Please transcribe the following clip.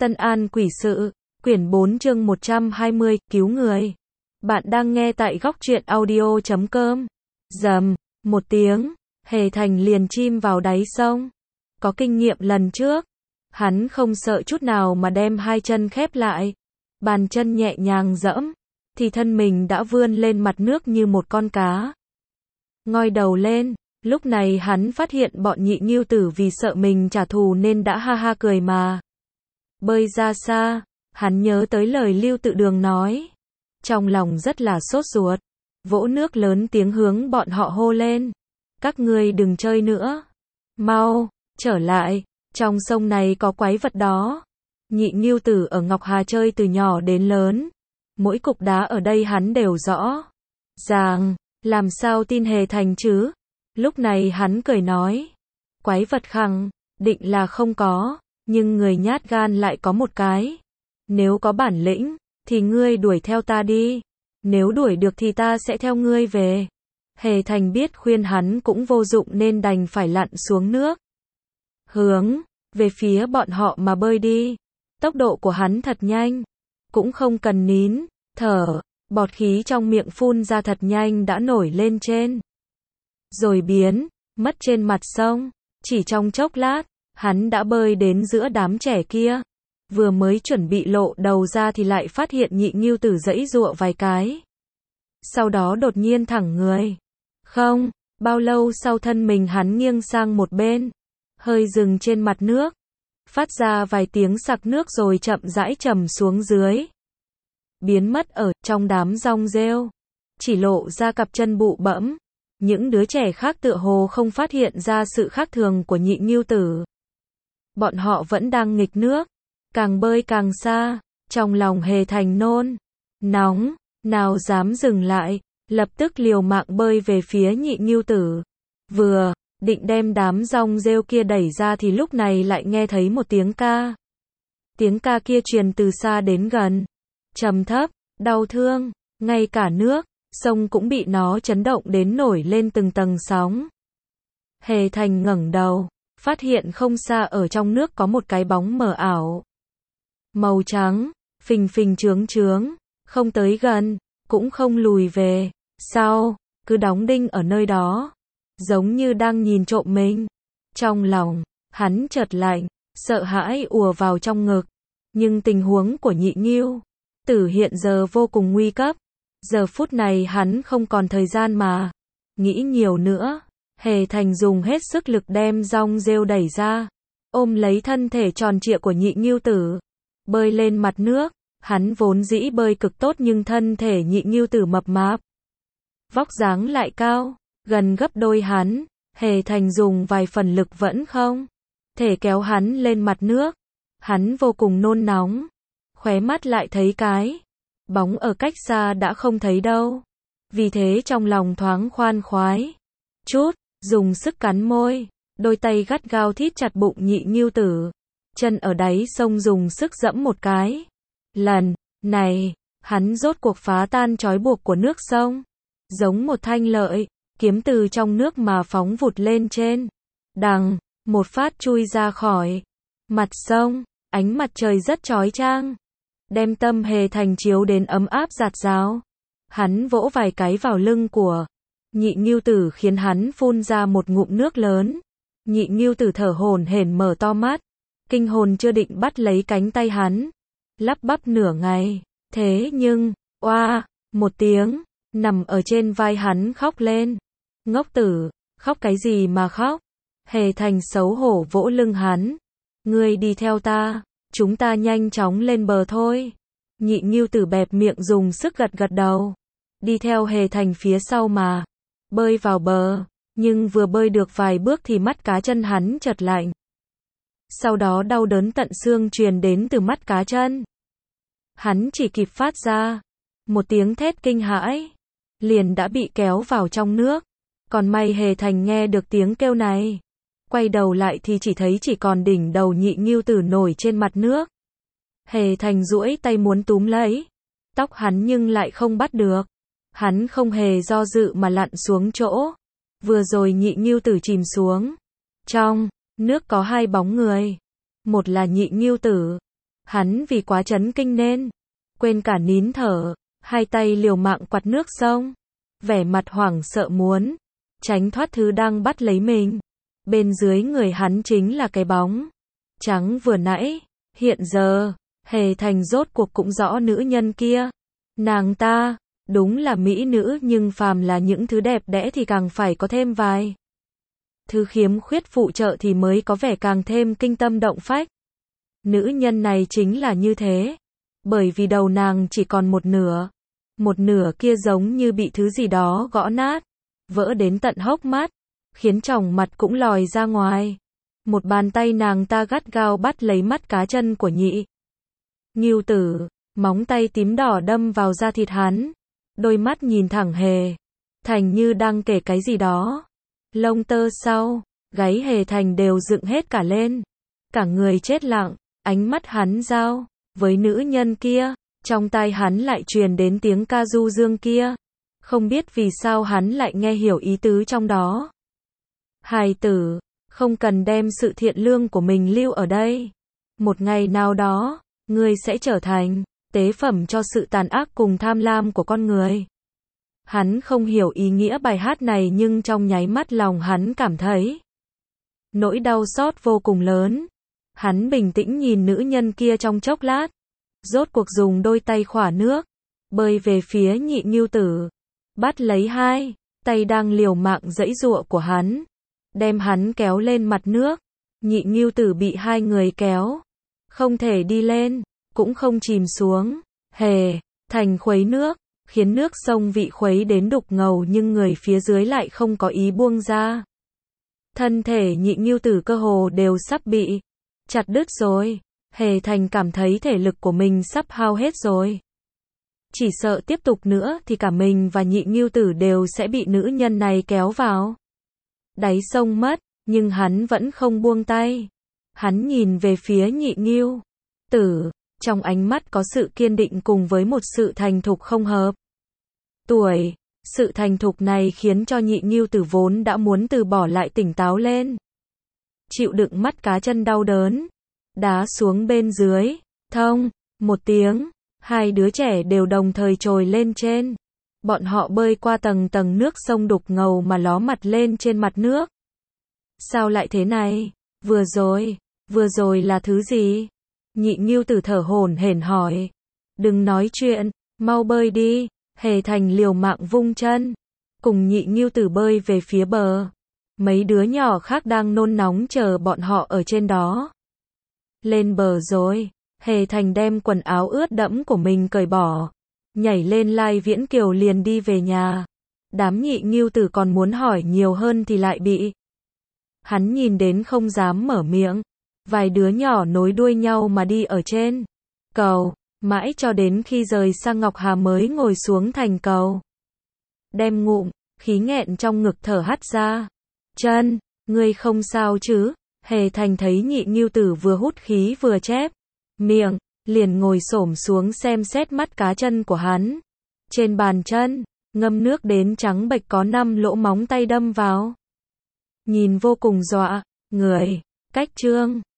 Tân An Quỷ Sự, quyển 4 chương 120, cứu người. Bạn đang nghe tại góc truyện audio.com. Rầm, một tiếng, Hề Thành liền chim vào đáy sông. Có kinh nghiệm lần trước, hắn không sợ chút nào mà đem hai chân khép lại. Bàn chân nhẹ nhàng dẫm, thì thân mình đã vươn lên mặt nước như một con cá. Ngoi đầu lên, lúc này hắn phát hiện bọn nhị ngưu tử vì sợ mình trả thù nên đã ha ha cười mà bơi ra xa. Hắn nhớ tới lời Lưu Tự Đường nói, trong lòng rất là sốt ruột, vỗ nước lớn tiếng hướng bọn họ hô lên: các ngươi đừng chơi nữa, mau trở lại, trong sông này có quái vật đó. Nhị ngưu tử ở Ngọc Hà chơi từ nhỏ đến lớn, mỗi cục đá ở đây hắn đều rõ ràng, làm sao tin Hề Thành chứ. Lúc này hắn cười nói, quái vật khẳng định là không có, nhưng người nhát gan lại có một cái. Nếu có bản lĩnh, thì ngươi đuổi theo ta đi. Nếu đuổi được thì ta sẽ theo ngươi về. Hề Thành biết khuyên hắn cũng vô dụng nên đành phải lặn xuống nước, hướng về phía bọn họ mà bơi đi. Tốc độ của hắn thật nhanh, cũng không cần nín thở, bọt khí trong miệng phun ra thật nhanh đã nổi lên trên, rồi biến mất trên mặt sông. Chỉ trong chốc lát, hắn đã bơi đến giữa đám trẻ kia. Vừa mới chuẩn bị lộ đầu ra thì lại phát hiện nhị ngưu tử giãy giụa vài cái, sau đó đột nhiên thẳng người. Không bao lâu sau, thân mình hắn nghiêng sang một bên, hơi dừng trên mặt nước, phát ra vài tiếng sặc nước rồi chậm rãi trầm xuống dưới, biến mất ở trong đám rong rêu, chỉ lộ ra cặp chân bụ bẫm. Những đứa trẻ khác tựa hồ không phát hiện ra sự khác thường của nhị ngưu tử. Bọn họ vẫn đang nghịch nước, càng bơi càng xa. Trong lòng Hề Thành nôn nóng, nào dám dừng lại, lập tức liều mạng bơi về phía nhị ngưu tử. Vừa định đem đám rong rêu kia đẩy ra thì lúc này lại nghe thấy một tiếng ca. Tiếng ca kia truyền từ xa đến gần, trầm thấp, đau thương, ngay cả nước sông cũng bị nó chấn động đến nổi lên từng tầng sóng. Hề Thành ngẩng đầu, phát hiện không xa ở trong nước có một cái bóng mờ ảo, màu trắng, phình phình chướng chướng, không tới gần, cũng không lùi về sau, cứ đóng đinh ở nơi đó, giống như đang nhìn trộm mình. Trong lòng hắn chợt lạnh, sợ hãi ùa vào trong ngực. Nhưng tình huống của nhị ngưu tử hiện giờ vô cùng nguy cấp. Giờ phút này hắn không còn thời gian mà nghĩ nhiều nữa. Hề Thành dùng hết sức lực đem rong rêu đẩy ra, ôm lấy thân thể tròn trịa của nhị ngưu tử, bơi lên mặt nước. Hắn vốn dĩ bơi cực tốt nhưng thân thể nhị ngưu tử mập mạp, vóc dáng lại cao, gần gấp đôi hắn. Hề Thành dùng vài phần lực vẫn không thể kéo hắn lên mặt nước. Hắn vô cùng nôn nóng, khóe mắt lại thấy cái bóng ở cách xa đã không thấy đâu. Vì thế trong lòng thoáng khoan khoái chút, dùng sức cắn môi, đôi tay gắt gao thít chặt bụng nhị ngưu tử. Chân ở đáy sông dùng sức dẫm một cái. Lần này, hắn rốt cuộc phá tan trói buộc của nước sông. Giống một thanh lợi kiếm từ trong nước mà phóng vụt lên trên. Đằng, một phát chui ra khỏi mặt sông. Ánh mặt trời rất chói chang, đem tâm Hề Thành chiếu đến ấm áp rạt rào. Hắn vỗ vài cái vào lưng của nhị ngưu tử khiến hắn phun ra một ngụm nước lớn. Nhị ngưu tử thở hổn hển mở to mắt, kinh hồn chưa định bắt lấy cánh tay hắn, lắp bắp nửa ngày. Thế nhưng, oa, một tiếng, nằm ở trên vai hắn khóc lên. Ngốc tử, khóc cái gì mà khóc? Hề Thành xấu hổ vỗ lưng hắn. Ngươi đi theo ta, chúng ta nhanh chóng lên bờ thôi. Nhị ngưu tử bẹp miệng dùng sức gật gật đầu, đi theo Hề Thành phía sau mà bơi vào bờ. Nhưng vừa bơi được vài bước thì mắt cá chân hắn chợt lạnh. Sau đó đau đớn tận xương truyền đến từ mắt cá chân. Hắn chỉ kịp phát ra một tiếng thét kinh hãi, liền đã bị kéo vào trong nước. Còn may Hề Thành nghe được tiếng kêu này, quay đầu lại thì chỉ thấy chỉ còn đỉnh đầu nhị ngưu tử nổi trên mặt nước. Hề Thành duỗi tay muốn túm lấy tóc hắn nhưng lại không bắt được. Hắn không hề do dự mà lặn xuống chỗ vừa rồi nhị ngưu tử chìm xuống. Trong nước có hai bóng người, một là nhị ngưu tử, Hắn vì quá chấn kinh nên quên cả nín thở, hai tay liều mạng quạt nước sông, vẻ mặt hoảng sợ muốn tránh thoát thứ đang bắt lấy mình. Bên dưới người hắn chính là cái bóng trắng vừa nãy. Hiện giờ, Hề Thành rốt cuộc cũng rõ nữ nhân kia. Nàng ta, đúng là mỹ nữ nhưng phàm là những thứ đẹp đẽ thì càng phải có thêm vài thứ khiếm khuyết phụ trợ thì mới có vẻ càng thêm kinh tâm động phách. Nữ nhân này chính là như thế. Bởi vì đầu nàng chỉ còn một nửa kia giống như bị thứ gì đó gõ nát, vỡ đến tận hốc mắt, khiến tròng mặt cũng lòi ra ngoài. Một bàn tay nàng ta gắt gao bắt lấy mắt cá chân của Nhị Ngưu Tử, móng tay tím đỏ đâm vào da thịt hắn, đôi mắt nhìn thẳng Hề Thành như đang kể cái gì đó. Lông tơ sau gáy Hề Thành đều dựng hết cả lên, cả người chết lặng, ánh mắt hắn giao với nữ nhân kia, trong tai hắn lại truyền đến tiếng ca du dương kia. Không biết vì sao hắn lại nghe hiểu ý tứ trong đó. Hài tử, không cần đem sự thiện lương của mình lưu ở đây. Một ngày nào đó, ngươi sẽ trở thành tế phẩm cho sự tàn ác cùng tham lam của con người. Hắn không hiểu ý nghĩa bài hát này nhưng trong nháy mắt lòng hắn cảm thấy nỗi đau xót vô cùng lớn. Hắn bình tĩnh nhìn nữ nhân kia trong chốc lát, rốt cuộc dùng đôi tay khỏa nước, bơi về phía Nhị Ngưu Tử, bắt lấy hai tay đang liều mạng giãy giụa của hắn, đem hắn kéo lên mặt nước. Nhị Ngưu Tử bị hai người kéo, không thể đi lên, cũng không chìm xuống. Hề Thành khuấy nước, khiến nước sông vị khuấy đến đục ngầu nhưng người phía dưới lại không có ý buông ra. Thân thể Nhị Ngưu Tử cơ hồ đều sắp bị chặt đứt rồi. Hề Thành cảm thấy thể lực của mình sắp hao hết rồi. Chỉ sợ tiếp tục nữa thì cả mình và Nhị Ngưu Tử đều sẽ bị nữ nhân này kéo vào đáy sông mất, nhưng hắn vẫn không buông tay. Hắn nhìn về phía Nhị Ngưu Tử, trong ánh mắt có sự kiên định cùng với một sự thành thục không hợp tuổi. Sự thành thục này khiến cho Nhị Ngưu Tử vốn đã muốn từ bỏ lại tỉnh táo lên. Chịu đựng mắt cá chân đau đớn, đá xuống bên dưới. Thông một tiếng, hai đứa trẻ đều đồng thời trồi lên trên. Bọn họ bơi qua tầng tầng nước sông đục ngầu mà ló mặt lên trên mặt nước. Sao lại thế này? Vừa rồi là thứ gì? Nhị Ngưu Tử thở hổn hển hỏi. Đừng nói chuyện, mau bơi đi. Hề Thành liều mạng vung chân, cùng Nhị Ngưu Tử bơi về phía bờ. Mấy đứa nhỏ khác đang nôn nóng chờ bọn họ ở trên đó. Lên bờ rồi, Hề Thành đem quần áo ướt đẫm của mình cởi bỏ, nhảy lên Lai Viễn Kiều liền đi về nhà. Đám Nhị Ngưu Tử còn muốn hỏi nhiều hơn thì lại bị hắn nhìn đến không dám mở miệng. Vài đứa nhỏ nối đuôi nhau mà đi ở trên cầu, mãi cho đến khi rời sang Ngọc Hà mới ngồi xuống thành cầu. Đem ngụm khí nghẹn trong ngực thở hắt ra. Chân, ngươi không sao chứ? Hề Thành thấy Nhị Ngưu Tử vừa hút khí vừa chép miệng, liền ngồi xổm xuống xem xét mắt cá chân của hắn. Trên bàn chân, ngâm nước đến trắng bệch có 5 lỗ móng tay đâm vào. Nhìn vô cùng dọa người. Cách chương